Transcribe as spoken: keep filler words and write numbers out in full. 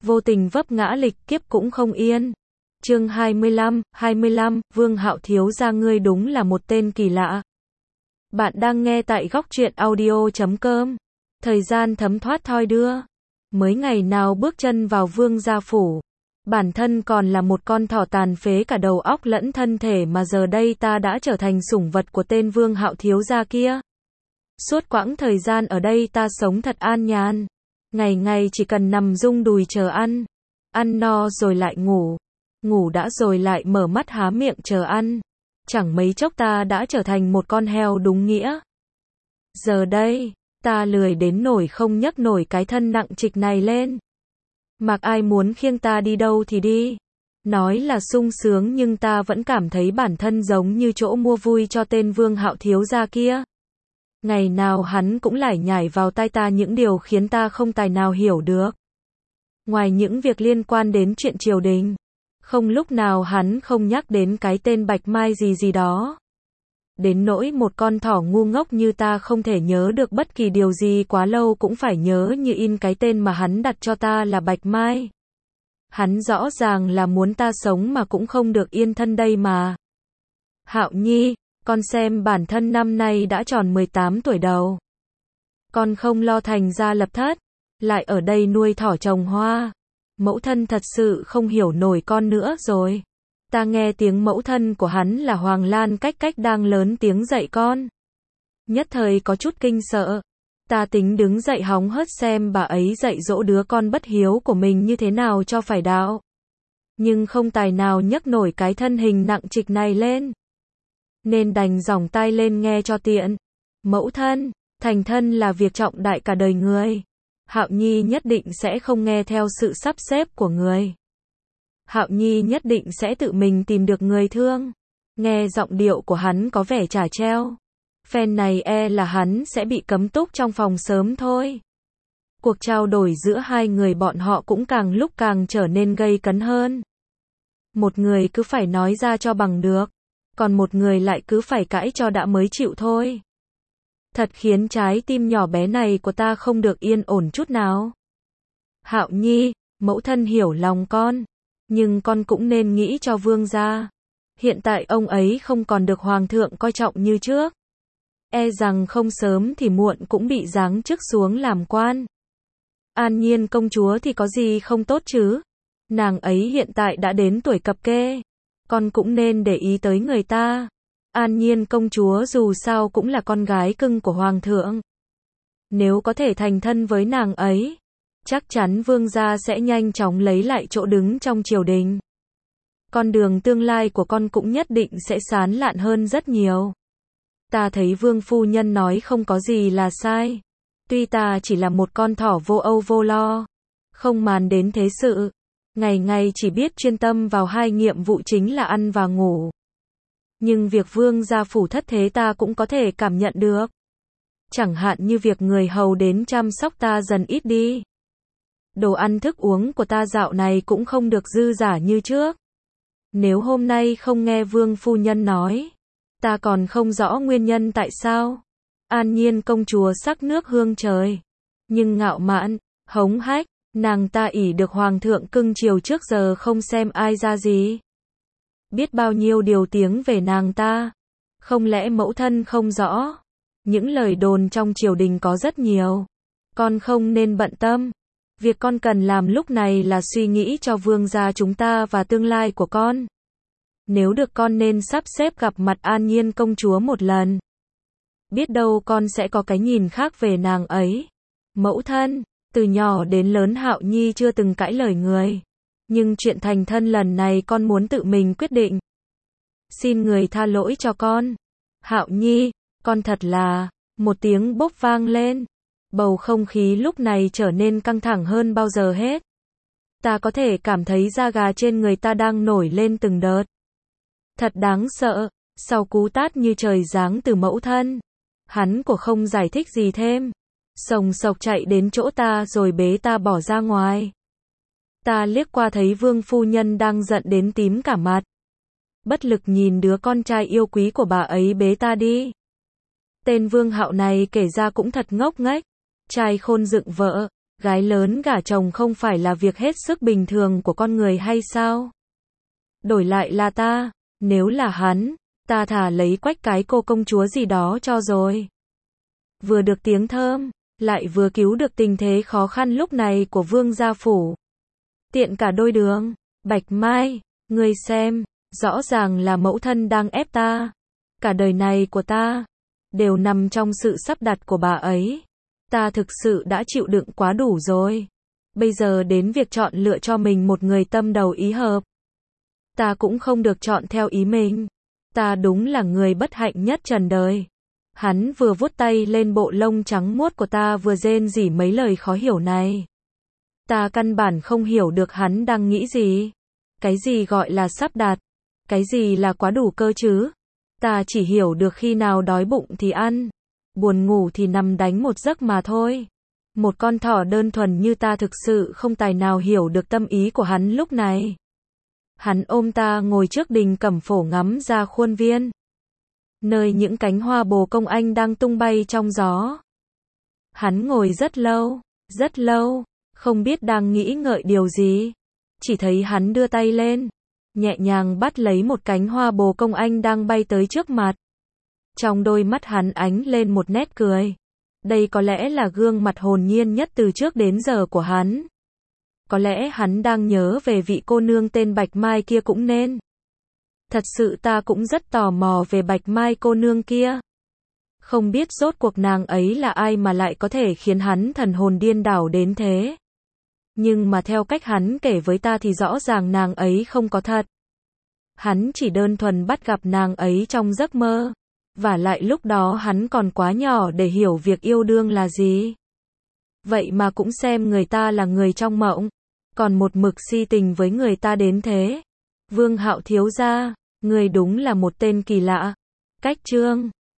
vô tình vấp ngã lịch kiếp cũng không yên. Chương hai mươi lăm, hai mươi lăm, Vương Hạo thiếu gia ngươi đúng là một tên kỳ lạ. Bạn đang nghe tại góc truyện audio chấm com. Thời gian thấm thoát thoi đưa. Mới ngày nào bước chân vào Vương gia phủ, bản thân còn là một con thỏ tàn phế cả đầu óc lẫn thân thể mà giờ đây ta đã trở thành sủng vật của tên Vương Hạo thiếu gia kia. Suốt quãng thời gian ở đây ta sống thật an nhàn. Ngày ngày chỉ cần nằm rung đùi chờ ăn. Ăn no rồi lại ngủ. Ngủ đã rồi lại mở mắt há miệng chờ ăn. Chẳng mấy chốc ta đã trở thành một con heo đúng nghĩa. Giờ đây, ta lười đến nổi không nhấc nổi cái thân nặng trịch này lên. Mặc ai muốn khiêng ta đi đâu thì đi. Nói là sung sướng nhưng ta vẫn cảm thấy bản thân giống như chỗ mua vui cho tên Vương Hạo thiếu gia kia. Ngày nào hắn cũng lải nhải vào tai ta những điều khiến ta không tài nào hiểu được. Ngoài những việc liên quan đến chuyện triều đình, không lúc nào hắn không nhắc đến cái tên Bạch Mai gì gì đó. Đến nỗi một con thỏ ngu ngốc như ta không thể nhớ được bất kỳ điều gì quá lâu cũng phải nhớ như in cái tên mà hắn đặt cho ta là Bạch Mai. Hắn rõ ràng là muốn ta sống mà cũng không được yên thân đây mà. Hạo Nhi, con xem bản thân năm nay đã tròn mười tám tuổi đầu. Con không lo thành gia lập thất, lại ở đây nuôi thỏ trồng hoa. Mẫu thân thật sự không hiểu nổi con nữa rồi. Ta nghe tiếng mẫu thân của hắn là Hoàng Lan cách cách đang lớn tiếng dạy con. Nhất thời có chút kinh sợ. Ta tính đứng dậy hóng hớt xem bà ấy dạy dỗ đứa con bất hiếu của mình như thế nào cho phải đạo. Nhưng không tài nào nhấc nổi cái thân hình nặng trịch này lên. Nên đành giỏng tai lên nghe cho tiện. Mẫu thân, thành thân là việc trọng đại cả đời người. Hạo Nhi nhất định sẽ không nghe theo sự sắp xếp của người. Hạo Nhi nhất định sẽ tự mình tìm được người thương. Nghe giọng điệu của hắn có vẻ chả treo. Phen này e là hắn sẽ bị cấm túc trong phòng sớm thôi. Cuộc trao đổi giữa hai người bọn họ cũng càng lúc càng trở nên gay cấn hơn. Một người cứ phải nói ra cho bằng được, còn một người lại cứ phải cãi cho đã mới chịu thôi. Thật khiến trái tim nhỏ bé này của ta không được yên ổn chút nào. Hạo Nhi, mẫu thân hiểu lòng con, nhưng con cũng nên nghĩ cho Vương gia. Hiện tại ông ấy không còn được Hoàng thượng coi trọng như trước. E rằng không sớm thì muộn cũng bị giáng chức xuống làm quan. An Nhiên công chúa thì có gì không tốt chứ? Nàng ấy hiện tại đã đến tuổi cập kê. Con cũng nên để ý tới người ta. An Nhiên công chúa dù sao cũng là con gái cưng của Hoàng thượng. Nếu có thể thành thân với nàng ấy, chắc chắn Vương gia sẽ nhanh chóng lấy lại chỗ đứng trong triều đình. Con đường tương lai của con cũng nhất định sẽ sáng lạn hơn rất nhiều. Ta thấy Vương phu nhân nói không có gì là sai. Tuy ta chỉ là một con thỏ vô âu vô lo, không màn đến thế sự, ngày ngày chỉ biết chuyên tâm vào hai nhiệm vụ chính là ăn và ngủ. Nhưng việc Vương gia phủ thất thế ta cũng có thể cảm nhận được. Chẳng hạn như việc người hầu đến chăm sóc ta dần ít đi. Đồ ăn thức uống của ta dạo này cũng không được dư dả như trước. Nếu hôm nay không nghe Vương phu nhân nói, ta còn không rõ nguyên nhân tại sao. An Nhiên công chúa sắc nước hương trời, nhưng ngạo mạn, hống hách, nàng ta ỷ được Hoàng thượng cưng chiều trước giờ không xem ai ra gì. Biết bao nhiêu điều tiếng về nàng ta. Không lẽ mẫu thân không rõ? Những lời đồn trong triều đình có rất nhiều. Con không nên bận tâm. Việc con cần làm lúc này là suy nghĩ cho Vương gia chúng ta và tương lai của con. Nếu được con nên sắp xếp gặp mặt An Nhiên công chúa một lần. Biết đâu con sẽ có cái nhìn khác về nàng ấy. Mẫu thân, từ nhỏ đến lớn Hạo Nhi chưa từng cãi lời người. Nhưng chuyện thành thân lần này con muốn tự mình quyết định. Xin người tha lỗi cho con. Hạo Nhi, con thật là... Một tiếng bốp vang lên. Bầu không khí lúc này trở nên căng thẳng hơn bao giờ hết. Ta có thể cảm thấy da gà trên người ta đang nổi lên từng đợt. Thật đáng sợ. Sau cú tát như trời giáng từ mẫu thân, hắn của không giải thích gì thêm, sồng sộc chạy đến chỗ ta rồi bế ta bỏ ra ngoài. Ta liếc qua thấy Vương phu nhân đang giận đến tím cả mặt. Bất lực nhìn đứa con trai yêu quý của bà ấy bế ta đi. Tên Vương Hạo này kể ra cũng thật ngốc nghếch. Trai khôn dựng vợ, Gái lớn gả chồng không phải là việc hết sức bình thường của con người hay sao? Đổi lại là ta, nếu là hắn, ta thà lấy Quách cái cô công chúa gì đó cho rồi. Vừa được tiếng thơm, lại vừa cứu được tình thế khó khăn lúc này của Vương gia phủ. Tiện cả đôi đường. Bạch Mai, ngươi xem, rõ ràng là mẫu thân đang ép ta. Cả đời này của ta đều nằm trong sự sắp đặt của bà ấy. Ta thực sự đã chịu đựng quá đủ rồi. Bây giờ đến việc chọn lựa cho mình một người tâm đầu ý hợp. Ta cũng không được chọn theo ý mình. Ta đúng là người bất hạnh nhất trần đời. Hắn vừa vuốt tay lên bộ lông trắng muốt của ta vừa rên rỉ mấy lời khó hiểu này. Ta căn bản không hiểu được hắn đang nghĩ gì. Cái gì gọi là sắp đặt? Cái gì là quá đủ cơ chứ? Ta chỉ hiểu được khi nào đói bụng thì ăn, buồn ngủ thì nằm đánh một giấc mà thôi. Một con thỏ đơn thuần như ta thực sự không tài nào hiểu được tâm ý của hắn lúc này. Hắn ôm ta ngồi trước đình Cẩm Phổ ngắm ra khuôn viên, nơi những cánh hoa bồ công anh đang tung bay trong gió. Hắn ngồi rất lâu, rất lâu, không biết đang nghĩ ngợi điều gì. Chỉ thấy hắn đưa tay lên, nhẹ nhàng bắt lấy một cánh hoa bồ công anh đang bay tới trước mặt. Trong đôi mắt hắn ánh lên một nét cười. Đây có lẽ là gương mặt hồn nhiên nhất từ trước đến giờ của hắn. Có lẽ hắn đang nhớ về vị cô nương tên Bạch Mai kia cũng nên. Thật sự ta cũng rất tò mò về Bạch Mai cô nương kia. Không biết rốt cuộc nàng ấy là ai mà lại có thể khiến hắn thần hồn điên đảo đến thế. Nhưng mà theo cách hắn kể với ta thì rõ ràng nàng ấy không có thật. Hắn chỉ đơn thuần bắt gặp nàng ấy trong giấc mơ. Và lại lúc đó hắn còn quá nhỏ để hiểu việc yêu đương là gì. Vậy mà cũng xem người ta là người trong mộng. Còn một mực si tình với người ta đến thế. Vương Hạo thiếu gia, người đúng là một tên kỳ lạ. Cách chương